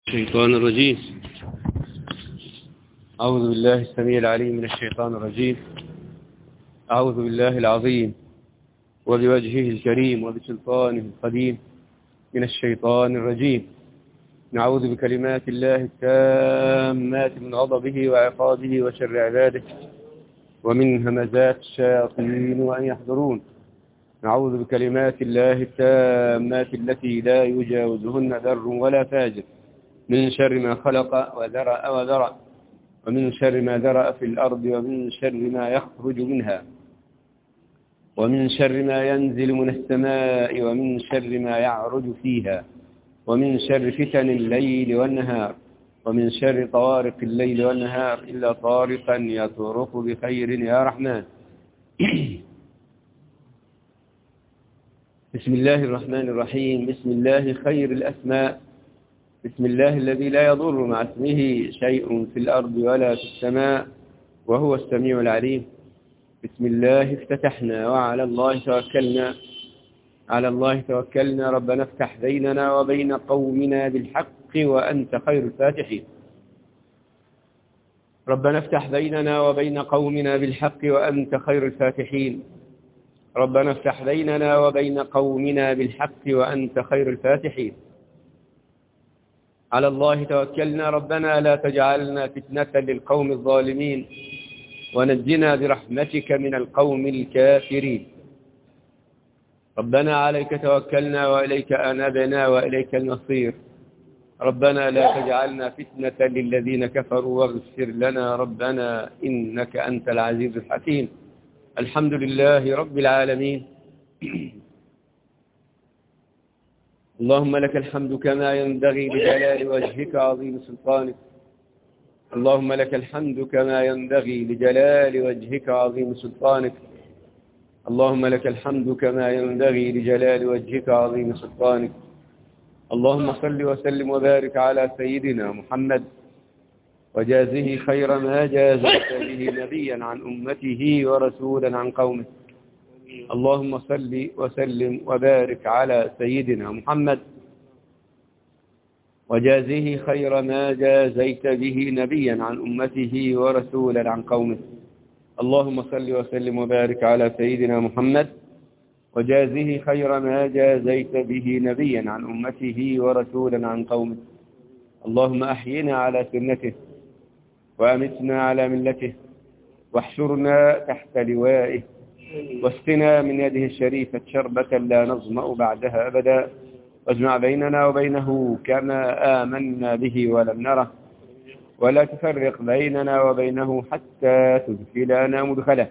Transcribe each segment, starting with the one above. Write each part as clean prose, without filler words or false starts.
الشيطان الرجيم. أعوذ بالله السميع العليم من الشيطان الرجيم. أعوذ بالله العظيم وبوجهه الكريم وبسلطانه القديم من الشيطان الرجيم. نعوذ بكلمات الله التامات من غضبه وعقابه وشر عباده ومن همزات الشياطين وأن يحضرون. نعوذ بكلمات الله التامات التي لا يجاوزهن ذر ولا فاجر من شر ما خلق وذرأ ومن شر ما ذرأ في الأرض ومن شر ما يخرج منها ومن شر ما ينزل من السماء ومن شر ما يعرج فيها ومن شر فتن الليل والنهار ومن شر طوارق الليل والنهار إلا طارقا يطرق بخير يا رحمن. بسم الله الرحمن الرحيم. بسم الله خير الأسماء. بسم الله الذي لا يضر مع اسمه شيء في الأرض ولا في السماء وهو السميع العليم. بسم الله افتتحنا وعلى الله توكلنا. على الله توكلنا. ربنا افتح بيننا وبين قومنا بالحق وأنت خير الفاتحين. ربنا افتح بيننا وبين قومنا بالحق وأنت خير الفاتحين. ربنا افتح بيننا وبين قومنا بالحق وأنت خير الفاتحين. على الله توكلنا. ربنا لا تجعلنا فتنة للقوم الظالمين ونجنا برحمتك من القوم الكافرين. ربنا عليك توكلنا وإليك أنبنا وإليك المصير. ربنا لا تجعلنا فتنة للذين كفروا واغفر لنا ربنا إنك أنت العزيز الحكيم. الحمد لله رب العالمين. اللهم لك الحمد كما ينبغي لجلال وجهك عظيم سلطانك. اللهم لك الحمد كما ينبغي لجلال وجهك عظيم سلطانك. اللهم لك الحمد كما ينبغي لجلال وجهك عظيم سلطانك. اللهم صل وسلم وبارك على سيدنا محمد وجازه خير ما جازت به نبيا عن أمته ورسولا عن قومه. اللهم صل وسلم وبارك على سيدنا محمد وجازه خير ما جازيت به نبيا عن أمته ورسولا عن قومه. اللهم صل وسلم وبارك على سيدنا محمد وجازه خير ما جازيت به نبيا عن أمته ورسولا عن قومه. اللهم أحينا على سنته وأمتنا على ملته واحشرنا تحت لوائه واسقنا من يده الشريفة شربة لا نظمأ بعدها أبدا واجمع بيننا وبينه كما آمنا به ولم نره ولا تفرق بيننا وبينه حتى تدخلنا مدخله.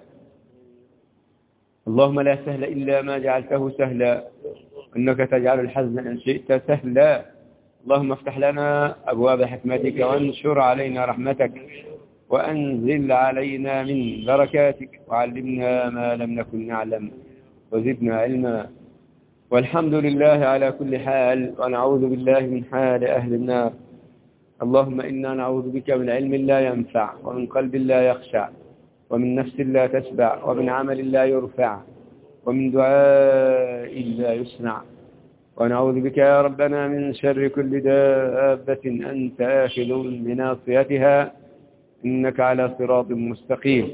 اللهم لا سهل إلا ما جعلته سهلا إنك تجعل الحزن إن شئت سهلا. اللهم افتح لنا أبواب حكمتك وانشر علينا رحمتك وأنزل علينا من بركاتك وعلمنا ما لم نكن نعلم وزدنا علما. والحمد لله على كل حال ونعوذ بالله من حال أهل النار. اللهم إنا نعوذ بك من علم لا ينفع ومن قلب لا يخشع ومن نفس لا تشبع ومن عمل لا يرفع ومن دعاء لا يسمع. ونعوذ بك يا ربنا من شر كل دابة أنت آخذ بناصيتها إنك على صراط مستقيم.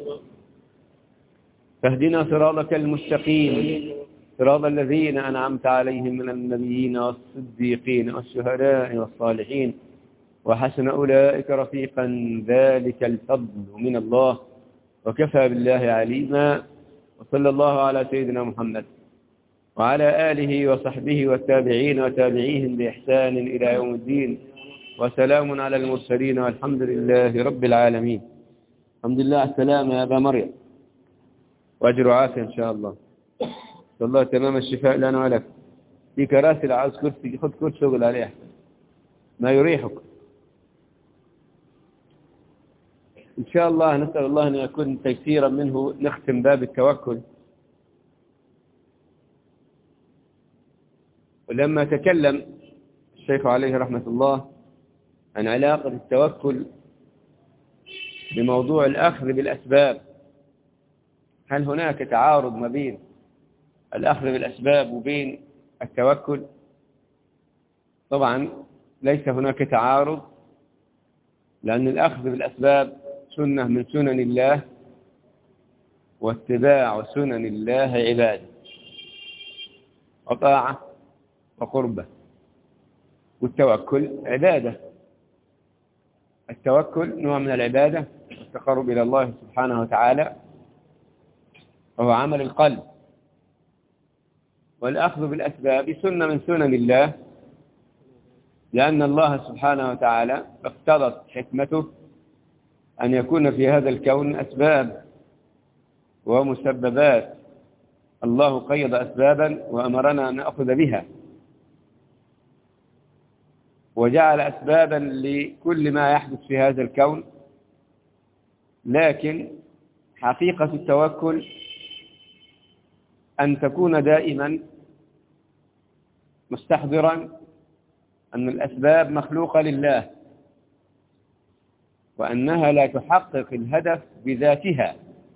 فاهدنا صراطك المستقيم صراط الذين أنعمت عليهم من النبيين والصديقين والشهداء والصالحين وحسن أولئك رفيقا. ذلك الفضل من الله وكفى بالله عليما. وصلى الله على سيدنا محمد وعلى آله وصحبه والتابعين وتابعيهم بإحسان إلى يوم الدين. وسلام على المرسلين والحمد لله رب العالمين. الحمد لله على السلامة يا أبا مريم وأجر وعافية إن شاء الله. صلى الله تمام الشفاء لنا ولك. في كراسي العاوز كرسي خذ كرسي شغل عليه ما يريحك إن شاء الله. نسأل الله أن يكون تيسيرا منه. نختم باب التوكل. ولما تكلم الشيخ عليه رحمة الله عن علاقة التوكل بموضوع الأخذ بالأسباب، هل هناك تعارض ما بين الأخذ بالأسباب وبين التوكل؟ طبعا ليس هناك تعارض، لأن الأخذ بالأسباب سنة من سنن الله، واتباع سنن الله عبادة وطاعة وقربة، والتوكل عبادة. التوكل نوع من العبادة والتقرب إلى الله سبحانه وتعالى، وهو عمل القلب. والأخذ بالأسباب سنة من سنن الله، لأن الله سبحانه وتعالى اقتضت حكمته أن يكون في هذا الكون أسباب ومسببات. الله قيض أسبابا وأمرنا أن نأخذ بها، وجعل أسبابا لكل ما يحدث في هذا الكون. لكن حقيقة التوكل أن تكون دائما مستحضرا أن الأسباب مخلوقة لله، وأنها لا تحقق الهدف بذاتها.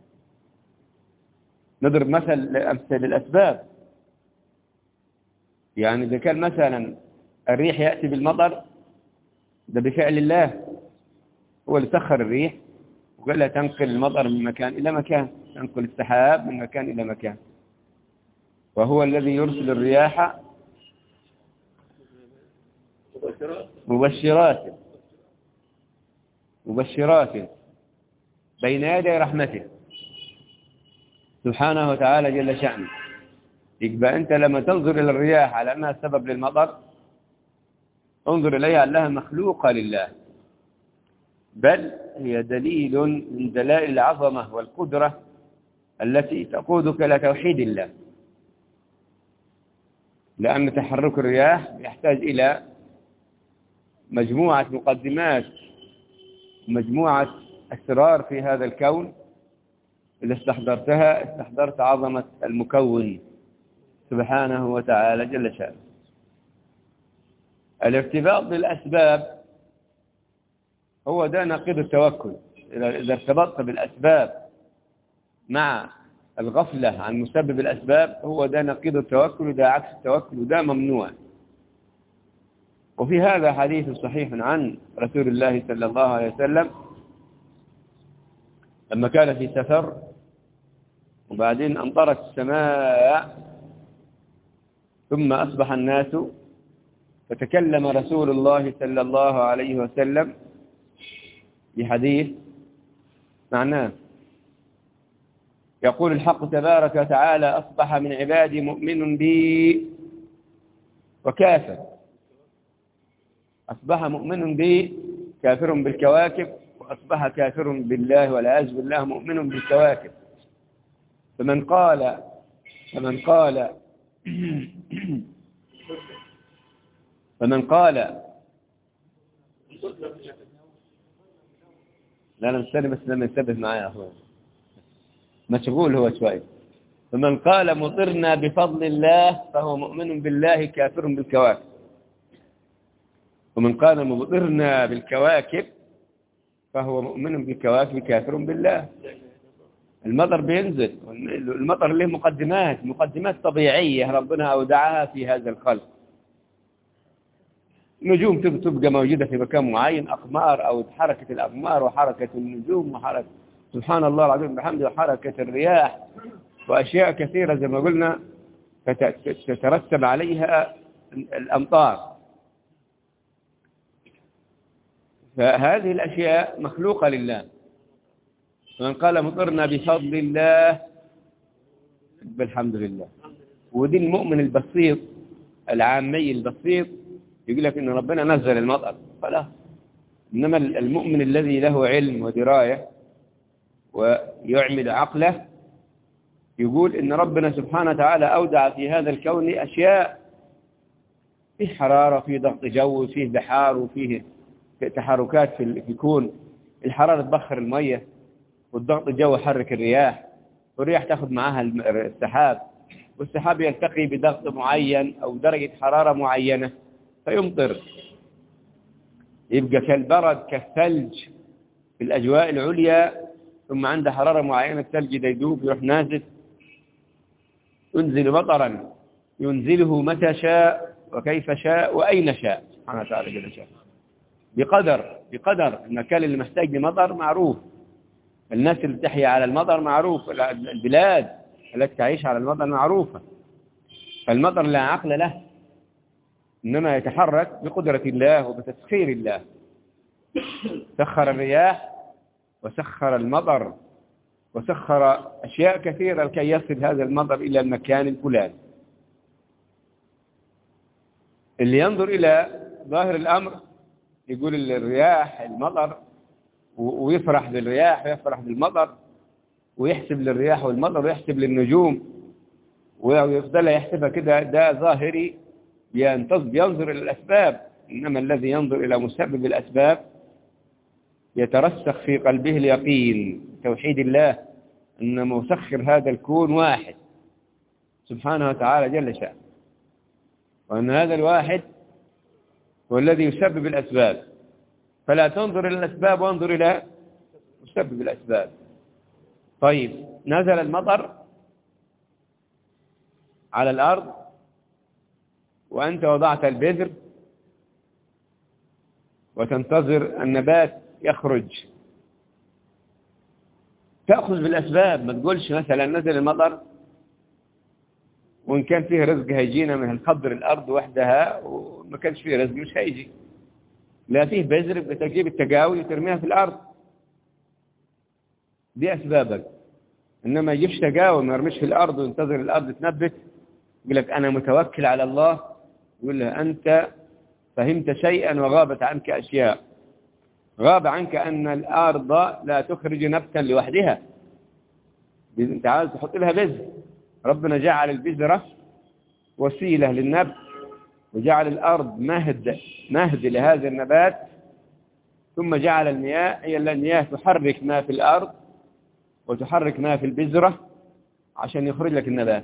نضرب أمثل الأسباب. يعني إذا كان مثلا الريح يأتي بالمطر، ده بفعل الله، هو اللي سخر الريح وقال لها تنقل المطر من مكان إلى مكان، تنقل السحاب من مكان إلى مكان. وهو الذي يرسل الرياح مبشرات بين يدي رحمته سبحانه وتعالى جل شأنه. يبقى أنت لما تنظر إلى الرياح على أنها سبب للمطر، انظر إليها أنها مخلوقة لله، بل هي دليل من دلائل العظمة والقدرة التي تقودك إلى توحيد الله. لأن تحرك الرياح يحتاج إلى مجموعة مقدمات، مجموعة أسرار في هذا الكون. إذا استحضرت عظمة المكون سبحانه وتعالى جل شأنه. الارتباط بالأسباب هو ده نقيض التوكل. إذا ارتبطت بالأسباب مع الغفلة عن مسبب الأسباب، هو ده نقيض التوكل، وده عكس التوكل، وده ممنوع. وفي هذا حديث صحيح عن رسول الله صلى الله عليه وسلم لما كان في سفر، وبعدين أمطرت السماء، ثم أصبح الناس، فتكلم رسول الله صلى الله عليه وسلم بحديث معناه، يقول الحق تبارك وتعالى: أصبح من عبادي مؤمن بي وكافر. أصبح مؤمن بي كافر بالكواكب، وأصبح كافر بالله والعياذ بالله مؤمن بالكواكب. فمن قال لا أنا مستني بس لما ينتبه معايا يا أخوان، مشغول هو شوي. فمن قال مطرنا بفضل الله فهو مؤمن بالله كافر بالكواكب، ومن قال مطرنا بالكواكب فهو مؤمن بالكواكب كافر بالله. المطر بينزل، المطر له مقدمات طبيعية ربنا أودعها في هذا الخلق. نجوم تبقى موجودة في مكان معين، أقمار أو حركة الأقمار وحركة النجوم وحركة سبحان الله العظيم بحمده وحركة الرياح وأشياء كثيرة زي ما قلنا تترتب عليها الأمطار. فهذه الأشياء مخلوقة لله. ومن قال مطرنا بفضل الله بالحمد لله. ودي المؤمن البسيط العامي البسيط يقول لك إن ربنا نزل المطر فلا. إنما المؤمن الذي له علم ودراية ويعمل عقله يقول إن ربنا سبحانه وتعالى أودع في هذا الكون أشياء، فيه حرارة، فيه ضغط جو، فيه بحار، وفيه تحركات في الكون. الحرارة تبخر المية، والضغط الجو يحرك الرياح، والرياح تأخذ معها السحاب، والسحاب يلتقي بضغط معين أو درجة حرارة معينة فيمطر. يبقى كالبرد كالثلج في الأجواء العليا، ثم عند حرارة معينة الثلج ده يذوب يروح نازل، ينزل مطرا ينزله متى شاء وكيف شاء وأين شاء. سبحانه وتعالى جل شأنه. بقدر المكان اللي محتاج لمطر معروف، الناس اللي تحيا على المطر معروف، البلاد التي تعيش على المطر معروفة. فالمطر لا عقل له، إنما يتحرك بقدرة الله وبتسخير الله. سخر الرياح وسخر المطر وسخر أشياء كثيرة لكي يصل هذا المطر إلى المكان الفلاني. اللي ينظر إلى ظاهر الأمر يقول الرياح المطر، ويفرح بالرياح ويفرح بالمطر، ويحسب للرياح والمطر ويحسب للنجوم ويفضل يحسبها كده. ده ظاهري ينظر إلى الأسباب. إنما الذي ينظر إلى مسبب الأسباب يترسخ في قلبه اليقين توحيد الله أن مسخر هذا الكون واحد سبحانه وتعالى جل شأنه، وأن هذا الواحد هو الذي يسبب الأسباب. فلا تنظر إلى الأسباب وانظر إلى مسبب الأسباب. طيب، نزل المطر على الأرض وأنت وضعت البذر وتنتظر النبات يخرج. تأخذ بالأسباب، ما تقولش مثلا نزل المطر وإن كان فيه رزق هيجينا من الخضر الأرض وحدها، وما كانش فيه رزق مش هيجي. لا، فيه بذر بتجيب التقاوي وترميها في الأرض، دي أسبابك. إنما يجيبش تقاوي ما يرميش في الأرض وينتظر الأرض تنبت. يقول لك أنا متوكل على الله. يقول له أنت فهمت شيئا وغابت عنك أشياء. غاب عنك أن الأرض لا تخرج نبتا لوحدها، أنت عايز تحط لها بذر. ربنا جعل البذرة وسيلة للنبت، وجعل الأرض مهد لهذا النبات، ثم جعل المياه هي المياه تحرك ما في الأرض وتحرك ما في البذرة عشان يخرج لك النبات.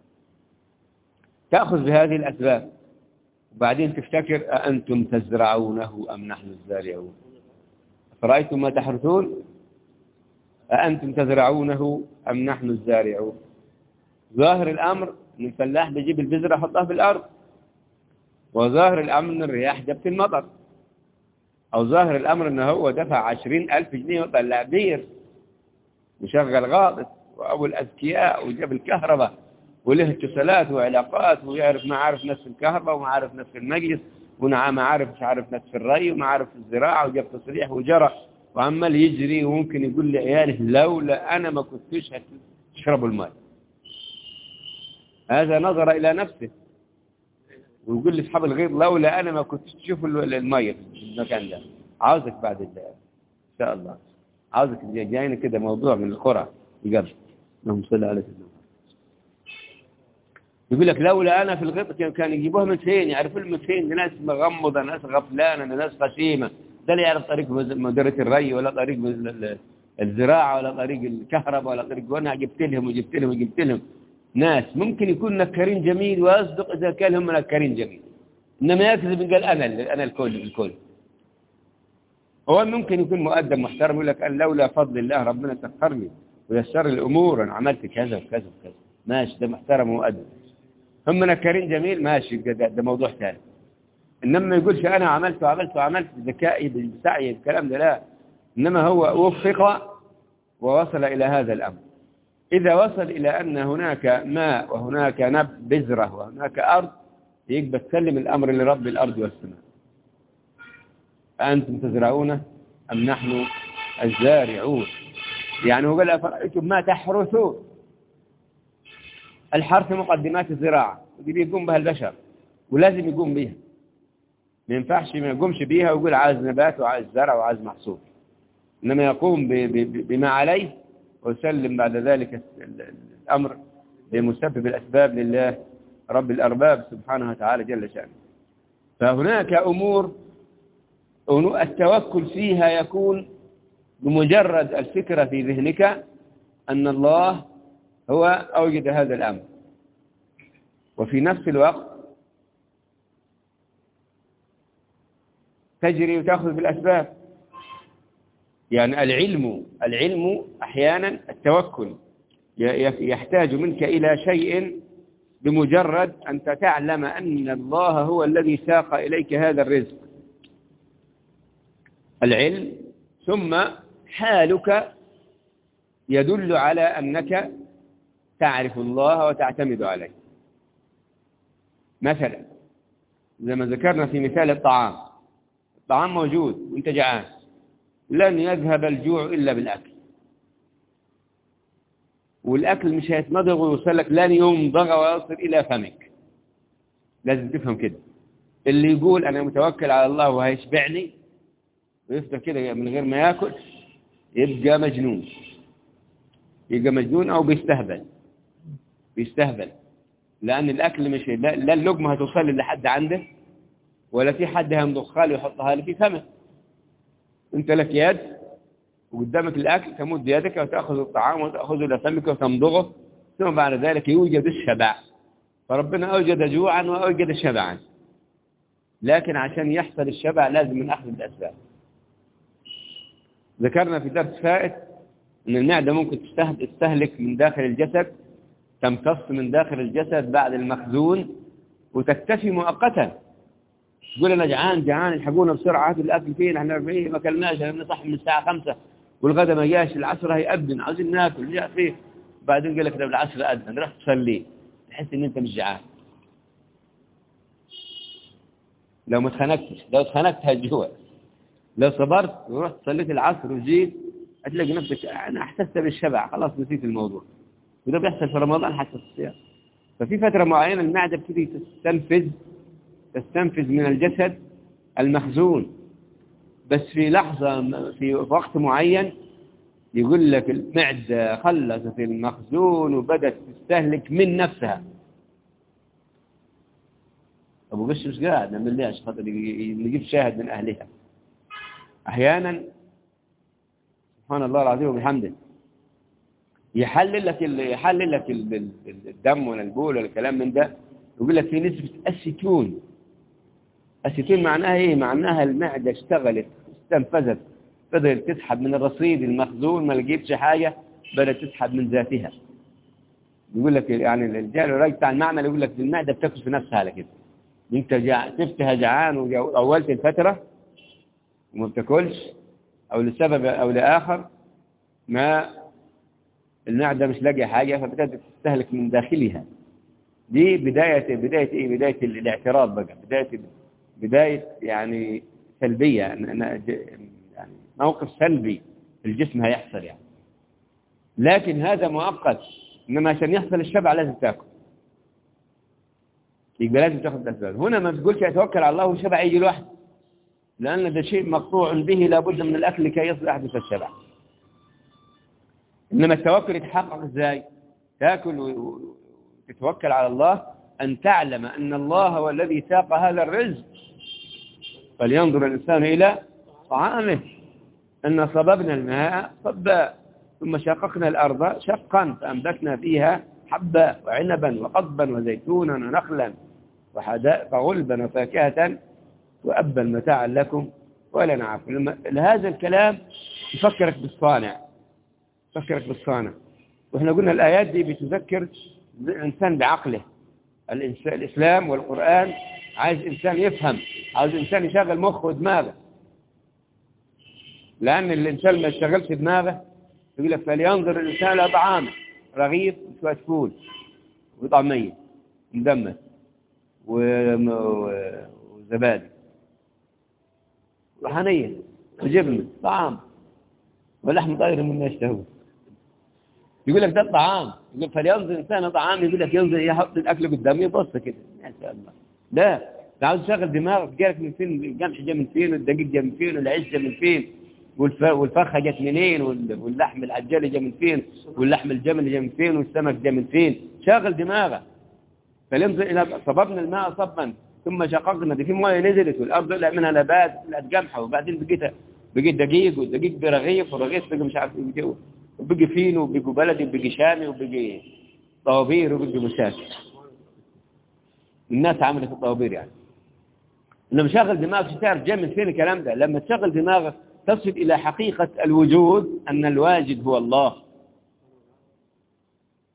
تأخذ بهذه الأسباب وبعدين تفتكر أأنتم تزرعونه أم نحن الزارعون؟ فرأيتم ما تحرثون أأنتم تزرعونه أم نحن الزارعون؟ ظاهر الأمر أن الفلاح بيجيب البذرة يحطها في الأرض، وظاهر الأمر أن الرياح جابت المطر، أو ظاهر الأمر أنه هو دفع 20,000 جنيه وطلع بير وشغل غاطس وأبو الأذكياء وجاب الكهرباء وله اتصالات وعلاقات ويعرف معارف ناس في الكهرباء ومعارف ناس في المجلس ومعارف مش عارف ناس في الري ومعارف في الزراعة، وجاب تصريح وجرى وعمال يجري، وممكن يقول لعياله لولا أنا ما كنتش هتشربوا الماء. هذا نظر إلى نفسه، ويقول لأصحاب الغير لولا أنا ما كنتش تشوفوا الماء في المكان ده. عاوزك بعد إن شاء الله، عاوزك جايين كده موضوع من القرى يقبل. اللهم صل على سيدنا. يقول لك لولا أنا في الغيط كان يجيبوها من فين؟ يعرفوا من فين؟ ناس مغمضة، ناس غفلانة، ناس غشيمة. ده اللي يعرف طريق مديرة الري ولا طريق الزراعة ولا طريق الكهرباء ولا طريق. وأنا جبت لهم ناس ممكن يكون نكرين جميل ويصدق إذا كان هم نكرين جميل، إنما يكذب قال أنا الكل. هو ممكن يكون مؤدب محترم يقول لك لولا فضل الله ربنا سخرني ويسر الأمور أنا عملت كذا وكذا وكذا. ماشي، ده محترم ومؤدب. هم نكرين جميل، ماشي، ده موضوع ثاني. إنما ما يقولش أنا عملت بذكائي بسعي الكلام ده، لا. إنما هو وفق ووصل إلى هذا الأمر. إذا وصل إلى أن هناك ماء وهناك بذرة وهناك أرض، يقبل تسلم الأمر لرب الأرض والسماء. أأنتم تزرعونه أم نحن الزارعون؟ يعني هو قال أفرأيتم ما تحرثون. الحرث مقدمات الزراعة، ودي يقوم بها البشر ولازم يقوم بها. ما ينفعش ما يقومش بها ويقول عايز نبات وعايز زرع وعايز محصول، إنما يقوم بما عليه ويسلم بعد ذلك الأمر بمسبب الأسباب لله رب الأرباب سبحانه وتعالى جل شأنه. فهناك أمور التوكل فيها يكون بمجرد الفكرة في ذهنك أن الله هو أوجد هذا الأمر، وفي نفس الوقت تجري وتأخذ بالأسباب. يعني العلم أحيانا التوكل يحتاج منك إلى شيء بمجرد أن تعلم أن الله هو الذي ساق إليك هذا الرزق، العلم، ثم حالك يدل على أنك تعرف الله وتعتمد عليه. مثلا زي ما ذكرنا في مثال الطعام موجود وانت جعان، لن يذهب الجوع إلا بالأكل، والأكل مش هيتمضغ ويوصل لك، لن يمضغ ويصل إلى فمك. لازم تفهم كده. اللي يقول أنا متوكل على الله وهيشبعني ويفضل كده من غير ما يأكل يبقى مجنون، أو بيستهبل، لأن الأكل مش لا اللقمة هتوصل لحد عنده، ولا في حد هيمضخها له ويحطها له في فمه. أنت لك يد وقدامك الأكل، تمد يدك وتأخذ الطعام وتأخذه إلى فمك وتمضغه، ثم بعد ذلك يوجد الشبع. فربنا أوجد جوعا وأوجد شبعا، لكن عشان يحصل الشبع لازم من أخذ الأسباب. ذكرنا في درس فائت أن المعدة ممكن تستهلك من داخل الجسد، تمتص من داخل الجسد بعد المخزون وتكتفي مؤقتا. تقول أنا جعان الحقونا بسرعة، هاتوا الأكل فين، احنا 40 ما أكلناش، احنا صح من الساعة 5 والغدا ما جاش، العصر هيأذن، عاوزين ناكل، جاء فيه. بعدين قال لك ده العصر أذن، رحت تصلي، تحس إن أنت مش جعان. لو اتخنقت هالجوع. لو صبرت ورحت صليت العصر وجيت هتلاقي نفسك أنا أحسست بالشبع، خلاص نسيت الموضوع. وده بيحصل في رمضان حتى في الصيام. ففي فترة معينة المعدة بتبتدي تستنفذ من الجسد المخزون، بس في لحظة في وقت معين يقول لك المعدة خلصت المخزون وبدأت تستهلك من نفسها. أبو بش مش قاعد نعمل ليها عشان خاطر نجيب شاهد من أهلها. أحيانا سبحان الله العظيم وبحمده يحلل لك الدم ولا البول ولا الكلام من ده، يقول لك في نسبة أسيتون. معناها إيه؟ معناها المعدة اشتغلت، استنفذت، بدأت تسحب من الرصيد المخزون، ما لقيتش حاجة، بدأت تسحب من ذاتها. يقول لك يعني الراجل بتاع المعمل يقول لك المعدة بتاكل في نفسها على كده. انت شفتها جعان وأولت الفترة وما بتاكلش، أو لسبب أو لآخر ما المعدة مش لاقية حاجة، فبدأت تستهلك من داخلها. دي بداية إيه؟ بداية الاعتراض بقى، بداية يعني سلبية، يعني موقف سلبي في الجسم هيحصل يعني. لكن هذا مؤقت، إنما عشان يحصل الشبع لازم تأكل، يبقى لازم تأخذ الأسباب. هنا ما بتقولش أتوكل على الله والشبع يجي لوحده، لأن ده شيء مقطوع به، لابد من الأكل كي يحدث الشبع. إنما التوكل يتحقق إزاي؟ تأكل وتتوكل على الله، أن تعلم أن الله هو الذي ساق هذا الرزق. فلينظر الإنسان إلى طعامه، أن صببنا الماء صبا، ثم شققنا الأرض شقا، فأنبتنا فيها حبا وعنبا وقضبا وزيتونا ونخلا وحدائق غلبا وفاكهة وأبا متاعا لكم ولنعمكم. هذا الكلام يفكرك بالصانع. وإحنا قلنا الآيات دي بتذكر الإنسان بعقله. الإسلام والقرآن عايز إنسان يفهم، عايز إنسان يشغل مخه ودماغه، لأن الإنسان ما يشغلش دماغه يقول لك فلينظر الإنسان إلى طعامه، رغيف وشوية فول وطعمية مدمس وزبادي وحنية وجبنة، طعام ولحم طير مما يشتهون. يقول لك ده الطعام، يقول فلينظر الإنسان طعام، يقول لك ينظر يحط الأكل قدامه يبص كده ما شاء الله. لا، عاوز تشغل دماغك، جالك من فين القمح جاء من فين، والدقيق جاء من فين، والعيش جاء من فين، والفرخة جت منين، واللحم العجالي جاء من فين، واللحم الجمل جاء من فين، والسمك جاء من فين. شغل دماغك. فلينظر إلى صببنا الماء صبا ثم شققنا، دي في مويه نزلت والأرض طلع منها نبات، طلعت قمحة، وبعدين بقيت دقيق، والدقيق برغيف، والرغيف بقى مش عارف ايه، وبقي فينو، وبقي بلدي، وبقي شامي، وبقي طوابير، وبقي مسافر. الناس عملت الطوابير يعني. لما شغل دماغك تعرف جاي من فين الكلام ده. لما تشغل دماغك تصل إلى حقيقة الوجود، أن الواجد هو الله.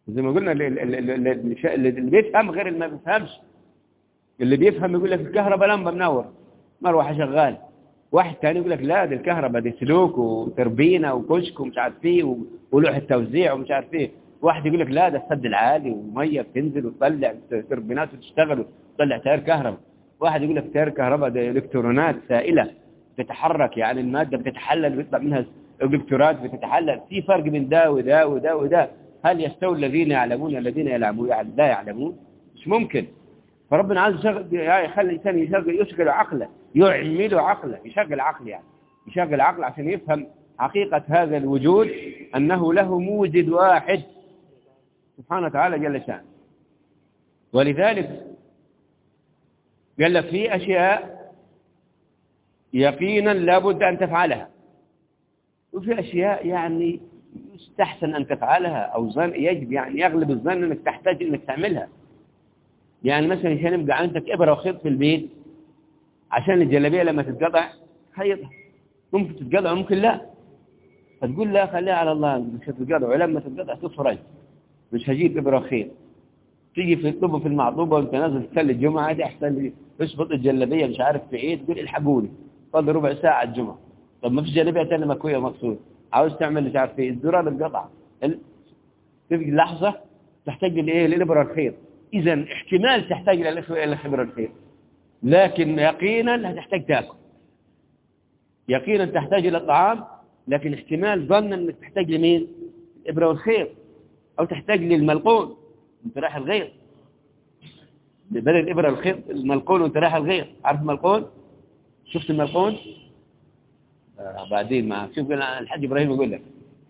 زي ما قلنا اللي بيفهم غير اللي ما بيفهمش. اللي بيفهم يقول لك الكهرباء لمبه منور، مروحه شغال. واحد ثاني يقول لك لا، دي الكهرباء دي سلوك وتربينه وكشك ومش عارف ايه ولوحه توزيع ومش عارف ايه. واحد يقول لك لا، ده السد العالي وميه بتنزل وتطلع تربينات وتشتغل وتطلع تيار كهرباء. واحد يقول لك تيار كهرباء ده الكترونات سائله بتتحرك، يعني الماده بتتحلل ويطلع منها الكترونات بتتحلل. في فرق بين ده وده وده وده. هل يستوي الذين يعلمون الذين لا يعلمون؟ مش ممكن. فربنا عايز يخلي الانسان يشغل عقله، يعمل عقله، يشغل عقل، يعني يشغل عقل عشان يفهم حقيقة هذا الوجود، أنه له موجد واحد سبحانه وتعالى جل شأنه. ولذلك قال لك في أشياء يقينا لابد أن تفعلها، وفي أشياء يعني يستحسن أن تفعلها، أو يجب يعني يغلب الظن أنك تحتاج أنك تعملها. يعني مثلا عشان يبقى عندك إبرة وخيط في البيت عشان الجلابية لما تتقطع خيطها، ممكن تتقطع ممكن لا، فتقول لا خليها على الله مش هتتقطع، ولما تتقطع تفرج مش هجيب إبرة وخيط. تيجي في الطب في المعطوبة وانت نازل تصلي الجمعة دي أحسن لي تشبط الجلابية مش عارف في إيه، تقول الحقوني فاضل ربع ساعة الجمعة. طب ما فيش جلابية تانية مكوية ومكسورة، عاوز تعمل مش عارف إيه، الزرار اتقطع، تبقى لحظة تحتاج لإيه؟ للإبرة الخيط. إذا احتمال تحتاج إلى الإبرة الخيط، لكن يقينا هتحتاج تاكل. يقينا تحتاج إلى الطعام، لكن احتمال ظن أنك تحتاج لمين؟ الإبرة والخيط، أو تحتاج للملقون وانت رايح الغيط. بدل الإبرة والخيط الملقون وانت رايح الغيط. عارف الملقون؟ شفت الملقون؟ بعدين ما شوف الحاج إبراهيم يقول لك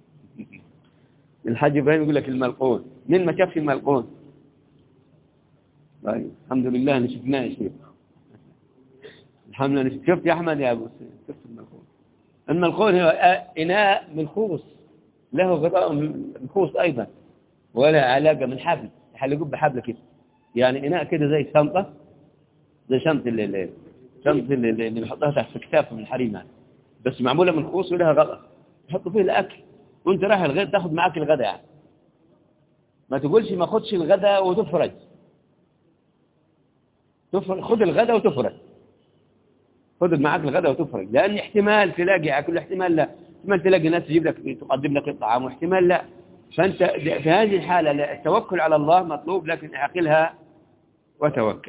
الحاج إبراهيم يقول لك الملقون. مين ما شافش الملقون؟ طيب الحمد لله أنا شفناه يا شيخ، الحمد لله. شفت يا أحمد يا أبو سيد؟ شفت الملقون؟ الملقون هو إناء منخوص له غطاء منخوص أيضا، ولا علاقة من حبل يحلقوه بحبل كده، يعني إناء كده زي شنطة، زي شنطة اللي بيحطها تحت كتافه من الحريم يعني، بس معمولة من خوص ولها غطاء تحط فيه الأكل وانت رايح الغد تاخد معاك الغداء. يعني ما تقولش ما خدش الغداء وتفرج، خد الغداء وتفرج، خد معاك الغداء وتفرج، لأن احتمال تلاقي كل احتمال لا، احتمال تلاقي ناس تجيب لك تقدم لك الطعام، واحتمال لا. فأنت في هذه الحالة التوكل على الله مطلوب، لكن اعقلها وتوكل.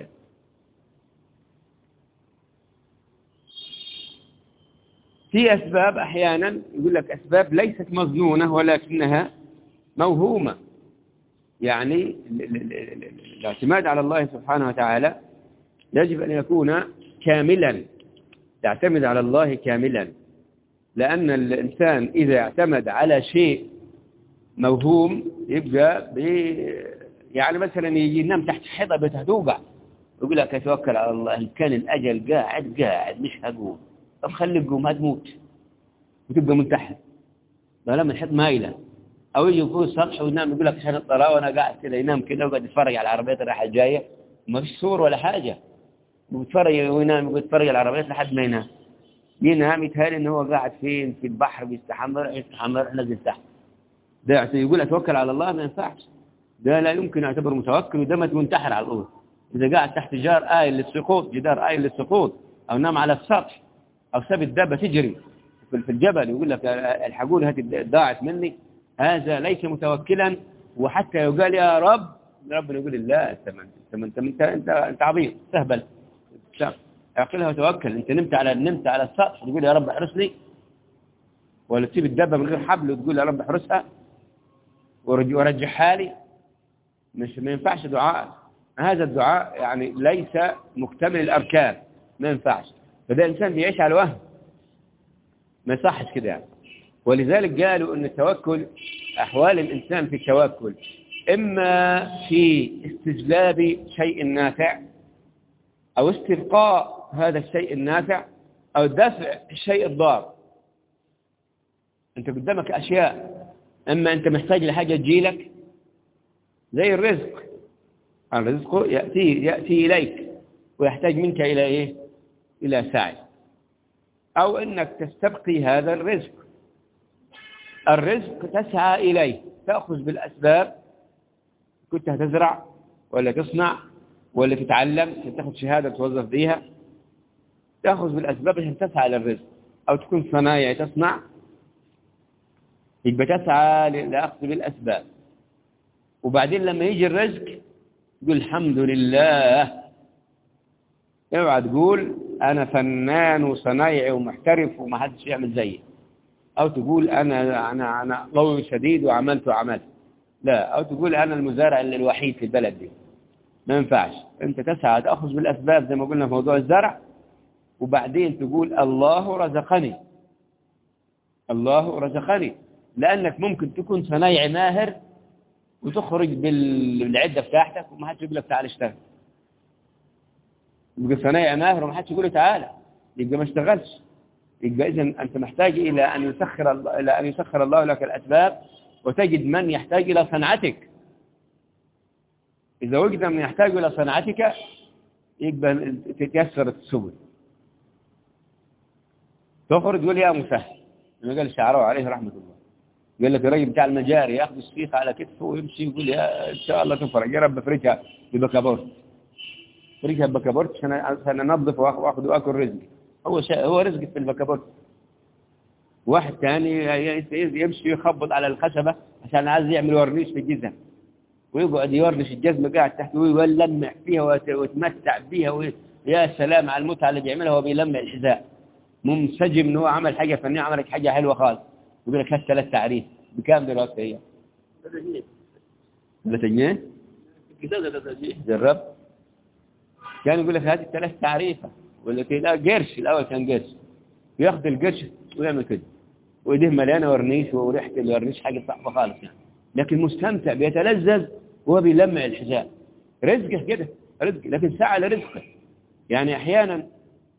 في أسباب أحيانا يقول لك أسباب ليست مظنونة ولكنها موهومة. يعني الاعتماد على الله سبحانه وتعالى يجب أن يكون كاملا، تعتمد على الله كاملا، لأن الإنسان إذا اعتمد على شيء موهوم يبقى يعني مثلا يجي ينام تحت حيطة بتهدوبة يقول لك أتوكل على الله، إن كان الأجل قاعد مش هقوم. طب خليك قوم هتموت وتبقى منتحر، لما الحيط مايلة. أو يجي فوق السطح وينام يقول لك عشان الطراوة أنا قاعد كده، ينام كده وقاعد يتفرج على العربيات رايحة الجاية، ما فيش صور ولا حاجة، ويتفرج وينام يتفرج على العربيات لحد ما ينام يتهيألي إن هو قاعد فين في البحر بيستحمى نزل تحت. ده يقول أتوكل على الله، ما ينفعش، ده لا يمكن يعتبر متوكل، وده ما منتحر على الأرض. إذا قاعد تحت جدار للسقوط، جدار للسقوط، أو نام على السطح، أو ساب الدابة تجري في الجبل يقول لك الحقوني هاتي ضاعت مني، هذا ليس متوكلا. وحتى يقال يا رب، ربنا يقول لا، انت عبيط سهبل، اعقلها وتوكل. انت نمت على السطح تقول يا رب احرسني، ولا تسيب الدابة من غير حبل وتقول يا رب احرسها ورجع حالي؟ مش ما ينفعش دعاء هذا. الدعاء يعني ليس مكتمل الأركان، ما ينفعش. فده إنسان بيعيش على وهم، ما يصحش كده يعني. ولذلك قالوا أن التوكل، أحوال الإنسان في التوكل إما في استجلاب شيء نافع، أو استبقاء هذا الشيء النافع، أو دفع الشيء الضار. أنت قدامك أشياء، أما أنت محتاج لحاجة تجيلك زي الرزق، الرزق يأتي إليك ويحتاج منك إلى إيه؟ إلى سعي، أو أنك تستبقي هذا الرزق. الرزق تسعى إليه، تأخذ بالأسباب كنت هتزرع ولا تصنع ولا تتعلم عشان تاخد شهادة توظف بيها، تأخذ بالأسباب عشان تسعى للرزق، أو تكون صنايعي تصنع، يبقى تسعى لأخذ بالأسباب. وبعدين لما يجي الرزق تقول الحمد لله. اوعى تقول أنا فنان وصنايعي ومحترف وما حدش يعمل زيي، أو تقول أنا قوي شديد وعملت. لا، أو تقول أنا المزارع الوحيد في البلد دي. ما ينفعش. أنت تسعى تأخذ بالأسباب زي ما قلنا في موضوع الزرع، وبعدين تقول الله رزقني، الله رزقني، لأنك ممكن تكون صنايعي ماهر وتخرج بالعدة بتاعتك وما حدش يقول لك تعال اشتغل. يبقى صنايعي ماهر وما حدش يقول له تعال، يبقى ما اشتغلش. يبقى إذن أنت محتاج إلى أن يسخر الله لك الأسباب، وتجد من يحتاج إلى صنعتك. إذا وجد من يحتاج إلى صنعتك يبقى تتيسر السبل. تخرج تقول يا مسهل. ما قال الشعراوي عليه رحمة الله، قال لك الراجل بتاع المجاري ياخذ السفيخة على كتفه ويمشي يقول يا إن شاء الله تفرج، يا رب افرجها ببكابورت، افرجها ببكابورت عشان انظف واكل رزقي. هو رزقك في البكابورت. واحد ثاني يمشي يخبط على الخشبة عشان عايز يعمل ورنيش في الجزم، ويقعد يورنش الجزمة قاعد تحت ويلمع فيها ويتمتع بيها، يا سلام على المتعة اللي بيعملها وهو بيلمع الحذاء، منسجم ان هو عمل حاجة فنية، عملت حاجة حلوة خالص. يقول لك هات 3 تعريف. بكام دلوقتي هي؟ 3 جنيه. جرب. كان يقول لك هات 3 تعريفة، ولا كده قرش. الأول كان قرش، ياخذ القرش ويعمل كده، وإيديه مليانة ورنيش وريحة الورنيش حاجة صعبة خالص يعني، لكن مستمتع بيتلذذ وهو بيلمع الحذاء. رزقه كده رزق، لكن سعى لرزقه. يعني أحيانا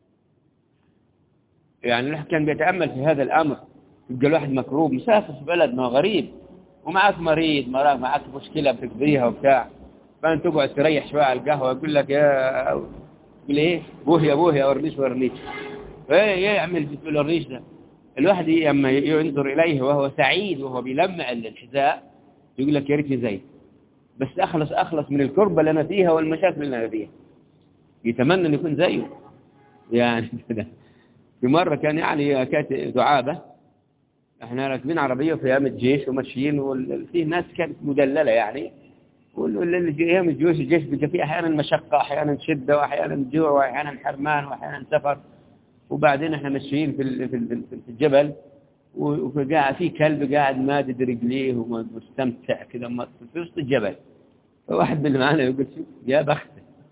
يعني الواحد كان بيتأمل في هذا الأمر، يبقى الواحد مكروب مسافر في بلد ما غريب، ومعك مريض معك مشكلة بتقضيها وبتاع، فأنت تقعد تريح شوية على القهوة، يقول لك يقول إيه بوه يا ورنيش إيه يعمل في الورنيش ده. الواحد لما ينظر إليه وهو سعيد وهو بيلمع الحذاء يقول لك يا ريتني زيه، بس أخلص من الكربة اللي أنا فيها والمشاكل اللي أنا فيها. يتمنى أن يكون زيه يعني كده. في مرة كان يعني كانت دعابة، احنا راكبين عربية في أيام الجيش وماشيين، وفيه ناس كانت مدللة يعني، أيام الجيش بيبقى فيه أحيانا مشقة، أحيانا شدة، وأحيانا جوع، وأحيانا حرمان، وأحيانا سفر. وبعدين احنا ماشيين في الجبل، وقاعد في كلب قاعد مادد رجليه ومستمتع كده في وسط الجبل. فواحد من اللي معانا يقول شوف يا بخت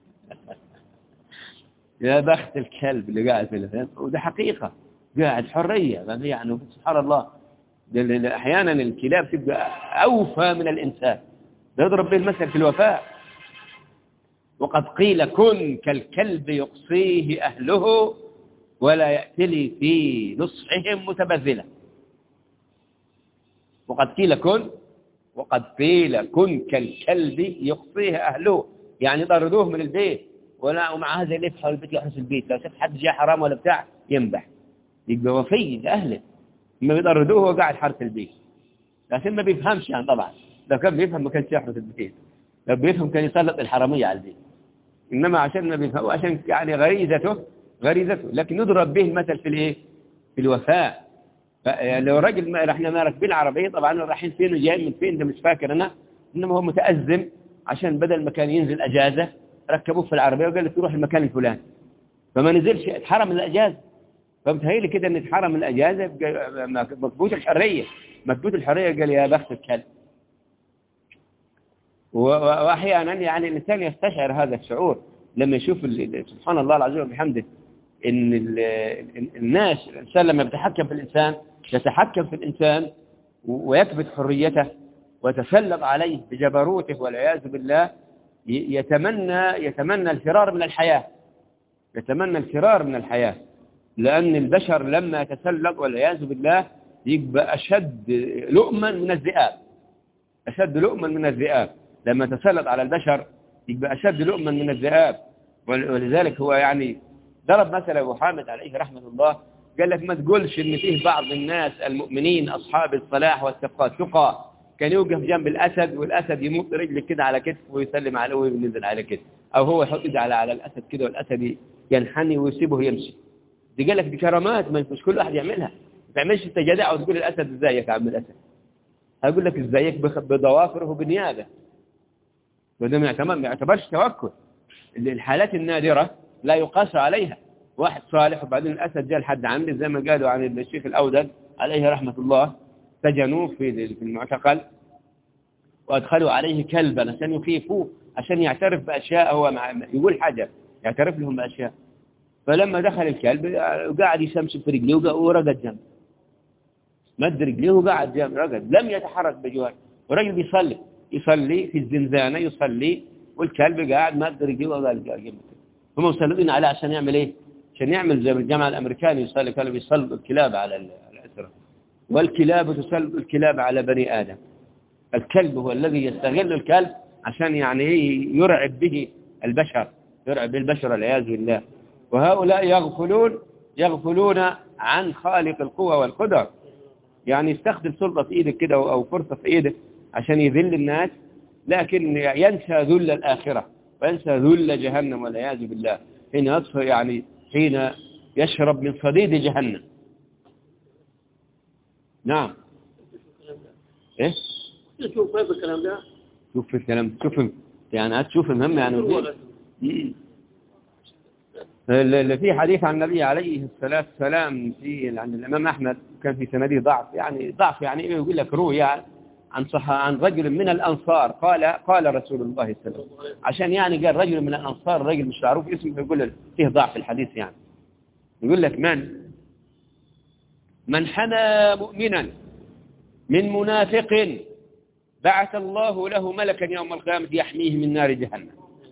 يا بخت الكلب اللي قاعد في الفهم. وده حقيقة، قاعد حرية يعني سبحان الله. أحيانا الكلاب تبقى أوفى من الإنسان، يضرب به المثل في الوفاء. وقد قيل كن كالكلب يقصيه أهله ولا يأتلي في نصحهم متبذلا. وقد قيل كن كالكلب يقصيه أهله، يعني يطردوه من البيت، ومع هذا اللي يفحر البيت يحرس البيت، لو شاف حد جاء حرام ولا بتاع ينبح، يبقى وفي لأهله. ما بيطردوه هو قاعد حرس البيت، لكن ما بيفهمش يعني. طبعا لو كان بيفهم ما كانش يحرس البيت، لو بيفهم كان يسلط الحرامية على البيت. إنما عشان ما بيفهم، عشان يعني غريزته، لكن نضرب به المثل في الايه؟ في الوفاء. لو راجل احنا ما راكبين عربيه طبعا رايحين فين وجايين من فين ده مش فاكر انا، انما هو متأزم عشان بدل ما كان ينزل اجازه ركبوه في العربيه وقال لك تروح المكان الفلاني، فما نزلش، اتحرم من الاجازه. فمتهيألي كده ان اتحرم من الاجازه، مكبوت الحريه قال يا بخت الكلب. واحيانا يعني الانسان يستشعر هذا الشعور لما يشوف سبحان الله العظيم وبحمده ان الناس، الانسان لما يتحكم في الانسان ويكبت حريته ويتسلط عليه بجبروته والعياذ بالله، يتمنى الفرار من الحياة. لأن البشر لما يتسلط والعياذ بالله يبقى أشد لؤما من الذئاب. لما تسلط على البشر يبقى أشد لؤما من الذئاب. ولذلك هو يعني ضرب مثل أبو حامد عليه رحمة الله، قال لك ما تقولش إن فيه بعض الناس المؤمنين أصحاب الصلاح والتقى كان يوقف جنب الأسد والأسد يمط رجله كده على كتفه ويسلم عليه وينزل على كتفه، أو هو يحط إيده على الأسد كده والأسد ينحني ويسيبه يمشي. دي قال لك دي كرامات مش كل واحد يعملها. ما تعملش انت جدع وتقول الأسد ازيك يا عم الأسد، هقول لك ازيك بضوافره وبنيابه، وده ما يعتبرش توكل. الحالات النادرة لا يقاس عليها. واحد صالح وبعدين الأسد جاء لحد عنده زي ما قالوا عن الشيخ الأودد عليه رحمة الله، سجنوه في المعتقل وأدخلوا عليه كلبا عشان يخيفوه، عشان يعترف بأشياء هو يقول حاجة يعترف لهم بأشياء. فلما دخل الكلب قاعد يشمس في رجليه ورقد جنب، مد رجليه وقاعد جنب رقد لم يتحرك بجوار، ورجل يصلي في الزنزانة يصلي والكلب قاعد مد رجليه وقاعد جنب. هم مسلطين عليه عشان يعمل ايه؟ عشان يعمل زي الجامعة الأمريكاني يصلي كلب يسلط الكلاب على الأسرة، والكلاب تسلط الكلاب على بني آدم. الكلب هو الذي يستغل الكلب عشان يعني يرعب به البشر، يرعب به البشر والعياذ بالله. وهؤلاء يغفلون عن خالق القوة والقدر، يعني يستخدم سلطة في ايدك كده أو فرصة في ايدك عشان يذل الناس، لكن ينسى ذل الآخرة وينسى ذل جهنم والعياذ بالله. حين يشرب من صديد جهنم. نعم. ايه شوف كيف الكلام ده، شوف الكلام، شوف يعني هتشوف المهم يعني اللي في حديث عن النبي عليه الصلاة والسلام في عند الإمام أحمد كان في سنده ضعف، يعني إيه يقول لك روي عن رجل من الأنصار قال رسول الله صلى الله عليه وسلم، عشان يعني قال رجل من الأنصار، رجل مش معروف اسمه، يقول فيه ضعف في الحديث. يعني يقول لك من حمى مؤمنا من منافق بعث الله له ملكا يوم القيامة يحميه من نار جهنم.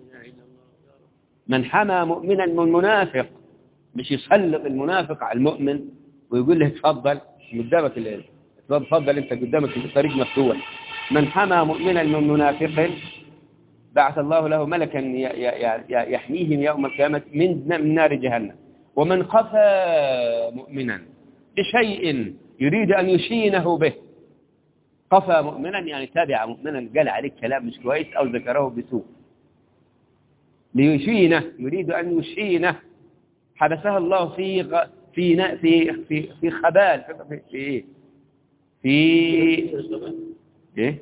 من حمى مؤمنا من منافق، مش يسلط المنافق على المؤمن ويقول له اتفضل قدامك اتفضل انت قدامك الطريق مفتوح. من حمى مؤمنا من منافق بعث الله له ملكا يحميه يوم القيامة من نار جهنم. ومن قفى مؤمنا بشيء يريد أن يشينه به، قفى مؤمنا يعني تابع مؤمنا قال عليه كلام مش كويس أو ذكره بسوء، ليشينه يريد أن يشينه، حبسها الله في خبال في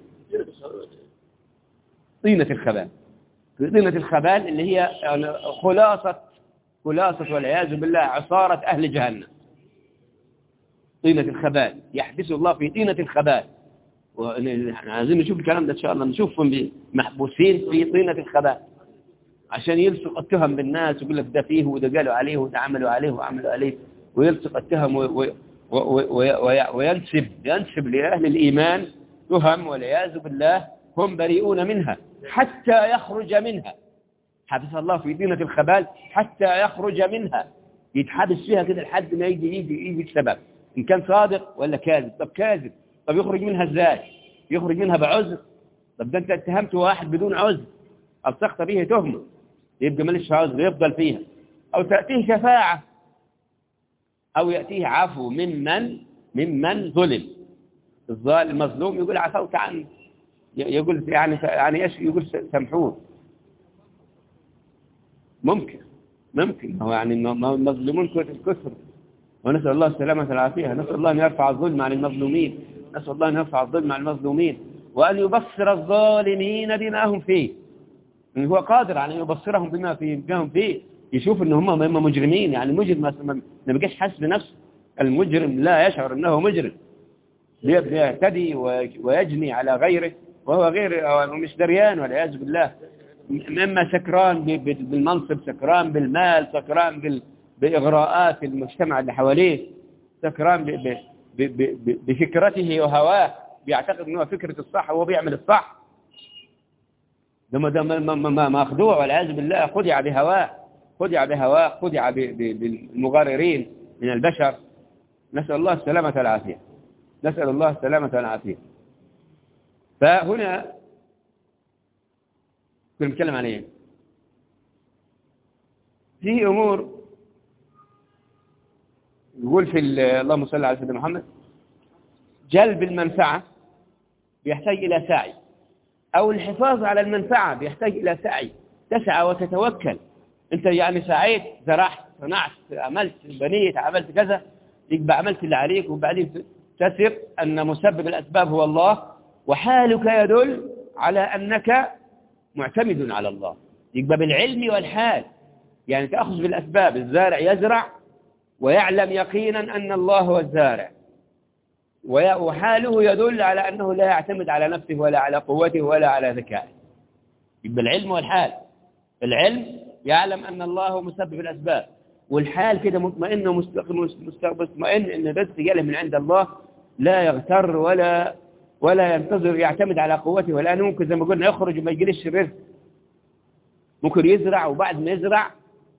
طينة الخبال. طينة الخبال اللي هي خلاصة والعياذ بالله عصارة أهل جهنم. طينة الخبال يحبس الله في طينة الخبال، عايزين نشوف الكلام ده إن شاء الله، نشوفهم محبوسين في طينة الخبال عشان يلصق التهم بالناس ويقول لك ده فيه وده قالوا عليه وده عملوا عليه وعملوا عليه، ويلصق التهم وينسب لأهل الإيمان تهم والعياذ بالله هم بريئون منها حتى يخرج منها. حبس الله في دينة الخبال حتى يخرج منها، يتحبس فيها كده لحد ما يجي السبب إن كان صادق ولا كاذب. طب كاذب، طب يخرج منها ازاي؟ يخرج منها بعذر. طب ده انت اتهمت واحد بدون عذر، ألصقت به تهمه، يبقى مالش عذر يفضل فيها، أو تأتيه شفاعة، أو يأتيه عفو ممن ظلم. المظلوم يقول عفوت عنه، يقول يعني ايش، يقول سامحوه. ممكن هو يعني المظلومون كثر، ونسأل الله السلامة والعافية. نسأل الله أن يرفع الظلم عن المظلومين، نسأل الله أن يرفع الظلم عن المظلومين، وأن يبصر الظالمين بما هم فيه. هو قادر على أن يبصرهم بما هم فيه، يشوف أن هم مجرمين. يعني المجرم ما بقاش حاسس بنفسه، المجرم لا يشعر أنه مجرم، يعتدي ويجني على غيره وهو غير مش دريان والعياذ بالله. إما سكران بالمنصب، سكران بالمال، سكران بإغراءات المجتمع اللي حواليه، سكران بفكرته وهواه، بيعتقد أنه فكرة الصح وهو بيعمل الصح. ده مخدوع والعياذ بالله، خدع بهواه، خدع بالمغررين من البشر. نسأل الله السلامة والعافية، نسأل الله السلامة والعافية. فهنا كنا نتكلم عن ايه؟ في امور يقول في اللهم صل على سيدنا محمد: جلب المنفعة بيحتاج إلى سعي، أو الحفاظ على المنفعة بيحتاج إلى سعي، تسعى وتتوكل. أنت يعني سعيت، زرعت، صنعت، عملت، بنيت، عملت كذا، يبقى عملت اللي عليك، وبعدين تثق أن مسبب الأسباب هو الله، وحالك يدل على أنك معتمد على الله. يبقى بالعلم والحال، يعني تأخذ بالأسباب. الزارع يزرع ويعلم يقينا أن الله هو الزارع، وحاله يدل على أنه لا يعتمد على نفسه ولا على قوته ولا على ذكائه. يبقى العلم والحال. العلم يعلم أن الله هو مسبب الأسباب، والحال كده مطمئن مطمئن أن الرزق جاله من عند الله، لا يغتر ولا ينتظر يعتمد على قوته، ولا أنه ممكن زي ما قلنا يخرج وما يجيلش الرزق. ممكن يزرع وبعد ما يزرع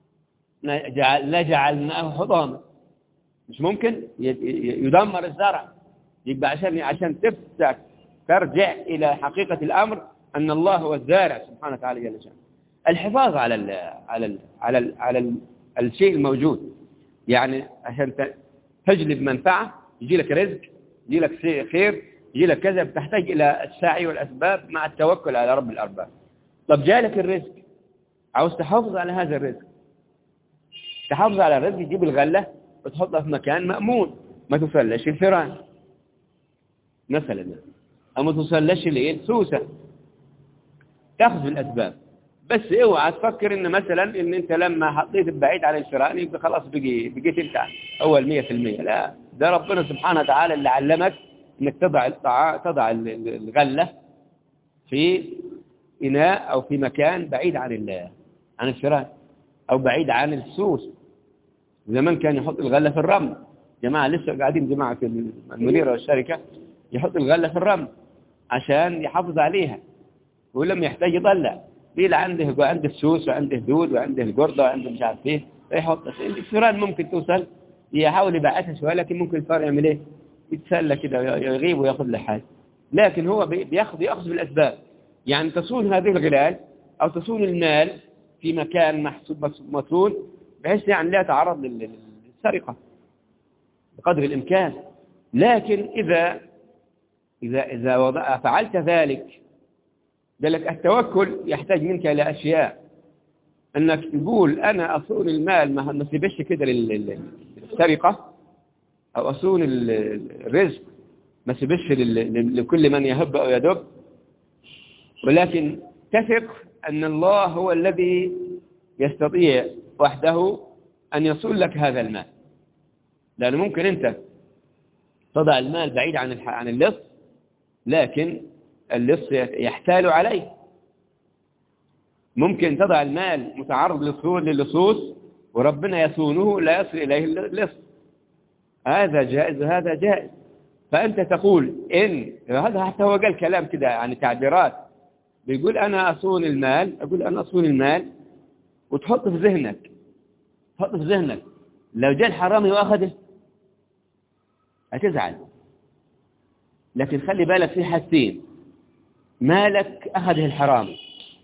جعلناه حطاما، مش ممكن يدمر الزرع. يبقى عشان ترجع إلى حقيقة الأمر أن الله هو الزارع سبحانه وتعالى جل شأنه. الحفاظ على الشيء الموجود، يعني عشان تجلب منفعة، يجي لك رزق، يجي لك خير، يجي لك كذا، بتحتاج إلى السعي والأسباب مع التوكل على رب الأرباب. طب جالك الرزق، عاوز تحافظ على هذا الرزق. تحافظ على الرزق، تجيب الغلة وتحطها في مكان مأمون، ما تفلش الفيران مثلا، أو ما تفلش السوسة. تأخذ بالأسباب، بس اوعى تفكر ان مثلا ان انت لما حطيت بعيد عن الفيران يبقى خلاص بقيت انت اول 100%. لا، ده ربنا سبحانه وتعالى اللي علمك انك تضع الغلة في إناء أو في مكان بعيد عن الفيران، أو بعيد عن السوس. زمان كان يحط الغلة في الرمل. جماعة لسه قاعدين جماعة المدير والشركة يحط الغلة في الرمل عشان يحافظ عليها، ولما يحتاج يطلع ليه، عنده السوس وعنده دود وعنده القردة وعنده مش عارف ايه، فيحط. الفيران ممكن توصل، يحاول يبعثها شوية، لكن ممكن الفار يعمل ايه، يتسلى كده، يغيب وياخذ له حاجة. لكن هو بياخذ بالأسباب، يعني تصون هذه الغلال أو تصون المال في مكان محسوب مصون، بحيث يعني لا يتعرض للسرقة بقدر الإمكان. لكن إذا فعلت ذلك، ذلك التوكل يحتاج منك إلى أشياء، أنك تقول أنا أصون المال، ما نسيبش كده للسرقة، أو أصون الرزق ما سيبش لكل من يهب أو يدب، ولكن تثق أن الله هو الذي يستطيع وحده أن يصون لك هذا المال. لأنه ممكن أنت تضع المال بعيد عن اللص، لكن اللص يحتال عليه. ممكن تضع المال متعرض للصوص وربنا يصونه، لا يصل إليه اللص. هذا جائز وهذا جائز. فأنت تقول إن هذا، حتى هو قال كلام كده يعني تعبيرات، بيقول أنا أصون المال، أقول أنا أصون المال، وتحط في ذهنك لو جاء الحرامي وأخذه هتزعل. لكن خلي بالك في حاجتين: مالك أخذه الحرامي،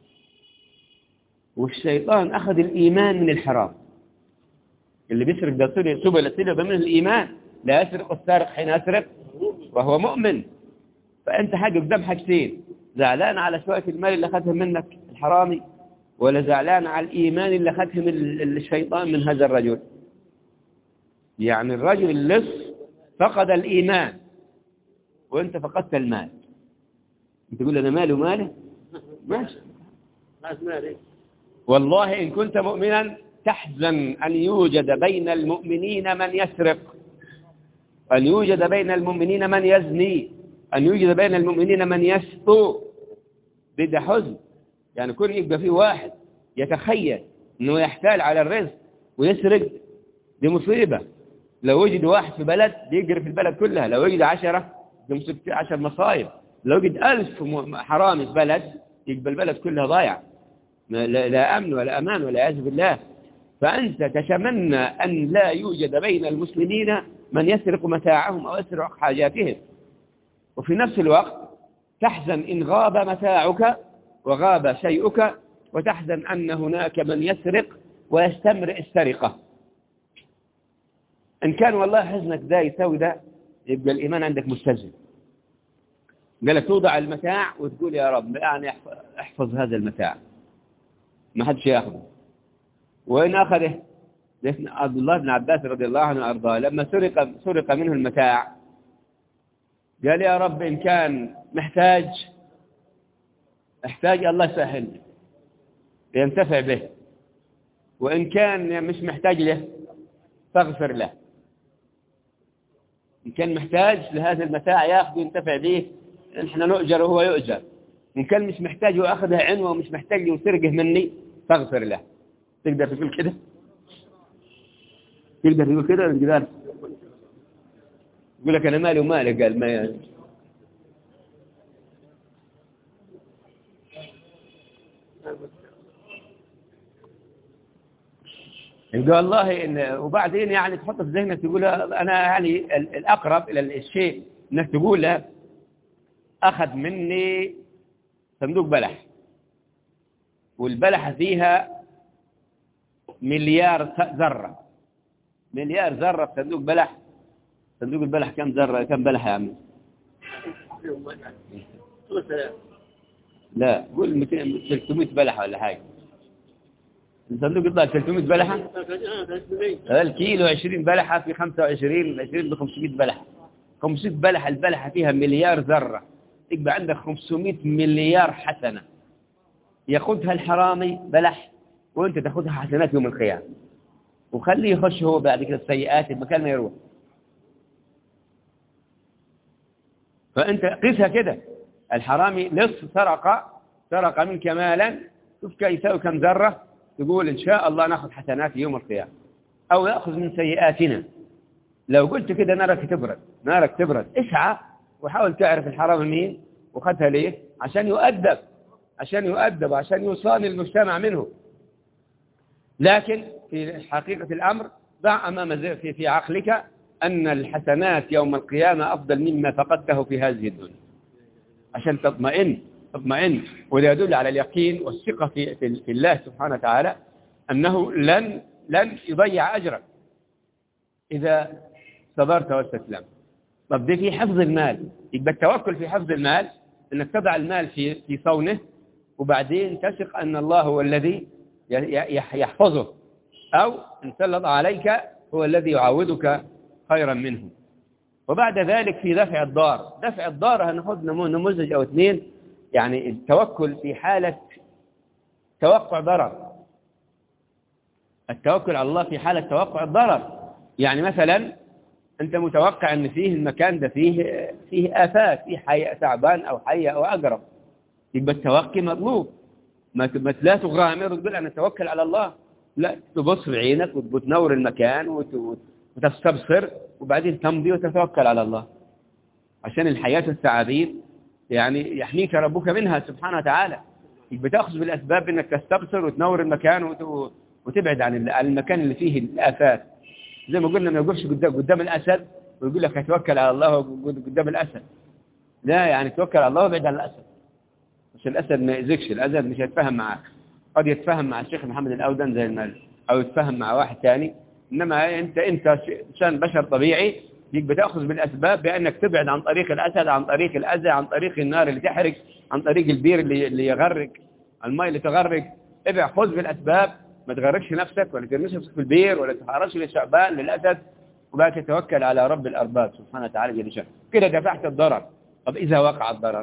والشيطان أخذ الإيمان من الحرام. اللي بيسرق ده سبل من الإيمان. لا يسرق السارق حين يسرق وهو مؤمن. فأنت حاجة قدام حاجتين: زعلان على شوية المال اللي أخذه منك الحرامي، ولا زعلان على الإيمان اللي أخذه من الشيطان من هذا الرجل. يعني الرجل اللص فقد الإيمان، وأنت فقدت المال. أنت تقول أنا مالي وماله؟ ماشي، والله إن كنت مؤمنا تحزن أن يوجد بين المؤمنين من يسرق، أن يوجد بين المؤمنين من يزني، أن يوجد بين المؤمنين من يسطو. ده حزن. يعني كل يبقى فيه واحد يتخيل أنه يحتال على الرزق ويسرق، دي مصيبة. لو وجد واحد في بلد بيجري في البلد كلها، لو وجد 10 دي 10 مصايب. لو وجد 1000 حرامي في بلد يبقى البلد كلها ضايع، لا أمن ولا أمان ولا عياذ بالله. فأنت تتمنى أن لا يوجد بين المسلمين من يسرق متاعهم أو يسرق حاجاتهم، وفي نفس الوقت تحزن إن غاب متاعك وغاب شيئك، وتحزن أن هناك من يسرق ويستمر السرقة. إن كان والله حزنك ده يساوي ده، يبقى الإيمان عندك مستلزم. قال لك توضع المتاع وتقول يا رب يعني احفظ هذا المتاع ما حدش ياخذه. وإن أخذه عبد الله بن عباس رضي الله عنه وأرضاه لما سرق منه المتاع قال يا رب إن كان محتاج الله يسهل ينتفع به، وإن كان مش محتاج له فاغفر له. إن كان محتاج لهذا المتاع ياخذ ينتفع به نحن نؤجر وهو يؤجر، إن كان مش محتاج وأخذها عنوة ومش محتاج يسرقه مني فاغفر له. تقدر تقول كده؟ تقدر تقول كده الجدار يقول لك أنا مالي ومالك؟ قال ما يعني. يقول والله إن وبعدين يعني تحط في ذهنك تقول أنا يعني الأقرب إلى الشيء إنك تقول له أخذ مني صندوق بلح والبلحة فيها مليار ذرة في صندوق بلح. صندوق البلح كم ذرة كم بلحة يا عمي؟ لا قول 200 300 بلحة ولا حاجة. الصندوق يطلع 300 بلحة. الكيلو 20 بلحة في 25 20 ب 500 بلحة. 500 بلحة البلحة فيها مليار ذرة، يبقى عندك 500 مليار حسنة ياخذها الحرامي بلح وانت تاخذها حسنات يوم القيامة، وخليه يخش هو بعد كده السيئات المكان ما يروح. فانت قيسها كده، الحرامي لص سرق منك مالا، شوف يساوي كم ذرة، تقول إن شاء الله نأخذ حسنات يوم القيامة أو يأخذ من سيئاتنا. لو قلت كده نارك تبرد. اسعى وحاول تعرف الحرام مين وخذها ليه، عشان يؤدب عشان يصان المجتمع منه. لكن في حقيقة الأمر ضع أمام في عقلك أن الحسنات يوم القيامة أفضل مما فقدته في هذه الدنيا، عشان تطمئن. وده يدل على اليقين والثقة في الله سبحانه وتعالى أنه لن يضيع أجرك إذا صبرت واستسلمت. طب دي في حفظ المال، يبقى التوكل في حفظ المال أنك تضع المال في صونه، وبعدين تثق أن الله هو الذي يحفظه، أو إن سلط عليك هو الذي يعوضك خيرا منه. وبعد ذلك في دفع الضار هناخذ نموذج أو اثنين. يعني التوكل في حالة توقع ضرر، التوكل على الله في حالة توقع الضرر. يعني مثلا أنت متوقع أن فيه المكان ده فيه آفات، فيه حي تعبان أو حي أو أقرب، يبقى التوكل مطلوب. ما لا تغامر وتقول أنا أتوكل على الله، لا، تبص بعينك وتنور المكان وتستبصر وبعدين تمضي وتتوكل على الله، عشان الحياة الثعابين يعني يحميك ربك منها سبحانه وتعالى. يبقى تأخذ بالأسباب أنك تستبصر وتنور المكان وتبعد عن المكان اللي فيه الآفات. زي ما قلنا ما يقولش قدام الأسد ويقول لك اتوكل على الله قدام الأسد، لا، يعني توكل على الله وابعد عن الأسد عشان الأسد ما يأذيكش. الأسد مش هيتفاهم معك، قد يتفاهم مع الشيخ محمد الأودن زي المال أو يتفاهم مع واحد ثاني، إنما أنت إنسان بشر طبيعي، يبقى تأخذ بالأسباب بأنك تبعد عن طريق الأسد، عن طريق الأذى، عن طريق النار اللي تحرق، عن طريق البير اللي يغرق، الماء اللي تغرق. ابعد، خذ بالأسباب، ما تغرقش نفسك ولا ترميش نفسك في البير ولا تحارش للشعبان للأسد، وبقى تتوكل على رب الأرباب سبحانه وتعالى جل شأنه. كده دفعت الضرر. طب إذا وقع الضرر،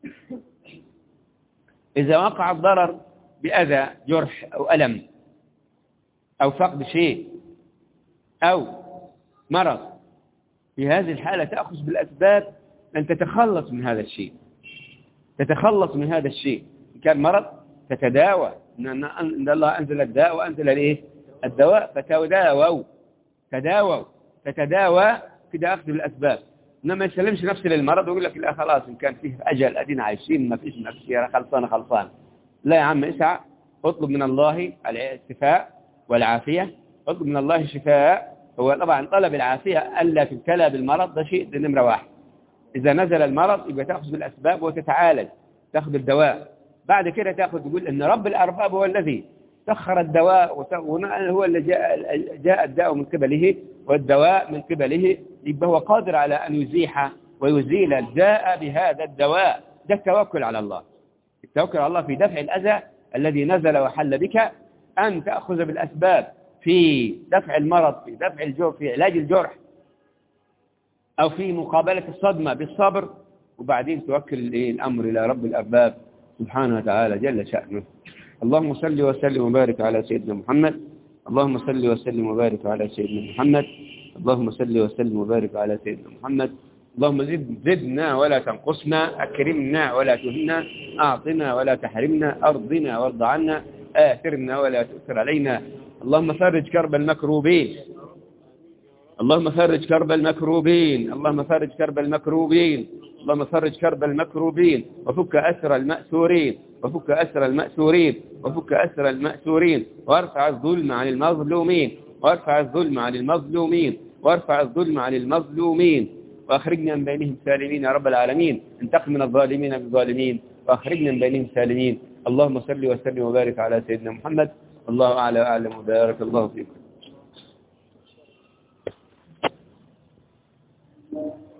إذا وقع الضرر بأذى، جرح أو ألم أو فقد شيء أو مرض، في هذه الحالة تأخذ بالأسباب أن تتخلص من هذا الشيء، إن كان مرض تتداوى، إن الله أنزل الداء وأنزل الدواء، تتداوى كده، أخذ بالأسباب. إنما يسلمش نفسه للمرض ويقول لك لا خلاص إن كان فيه أجل أدينا عايشين، ما فيش خلصان. لا يا عم، اسعى، اطلب من الله الشفاء والعافية، اطلب من الله الشفاء. هو طبعا طلب العافية ألا تبتلى بالمرض، ده شيء نمرة واحد. إذا نزل المرض يبقى تأخذ بالأسباب وتتعالج، تأخذ الدواء. بعد كده تقول إن رب الأرباب هو الذي سخر الدواء، هو اللي جاء الداء من قبله والدواء من قبله، يبقى هو قادر على أن يزيح ويزيل الداء بهذا الدواء. ده التوكل على الله. التوكل على الله في دفع الأذى الذي نزل وحل بك، أن تأخذ بالأسباب في دفع المرض، في دفع الجرح، في علاج الجرح، أو في مقابلة الصدمة بالصبر، وبعدين توكل الأمر إلى رب الأرباب سبحانه وتعالى جل شأنه. اللهم صل وسلم وبارك على سيدنا محمد. اللهم صل وسلم وبارك على سيدنا محمد. اللهم صل وسلم وبارك على سيدنا محمد. اللهم زدنا ولا تنقصنا، أكرمنا ولا تهنا، أعطنا ولا تحرمنا، أرضنا وارض عنا، آثرنا ولا تؤثر علينا. اللهم فرج كرب المكروبين، اللهم فرج كرب المكروبين، اللهم فرج كرب المكروبين، اللهم فرج كرب المكروبين، وفك أسر المأسورين، وفك أسر المأسورين، وفك أسر المأسورين، وارفع الظلم عن المظلومين، وارفع الظلم عن المظلومين، وارفع الظلم عن المظلومين، وأخرجنا من بينهم سالمين يا رب العالمين. انتقم من الظالمين بالظالمين، وأخرجنا من بينهم سالمين. اللهم صل وسلم وبارك على سيدنا محمد. الله أعلى وأعلم، وبارك الله فيكم.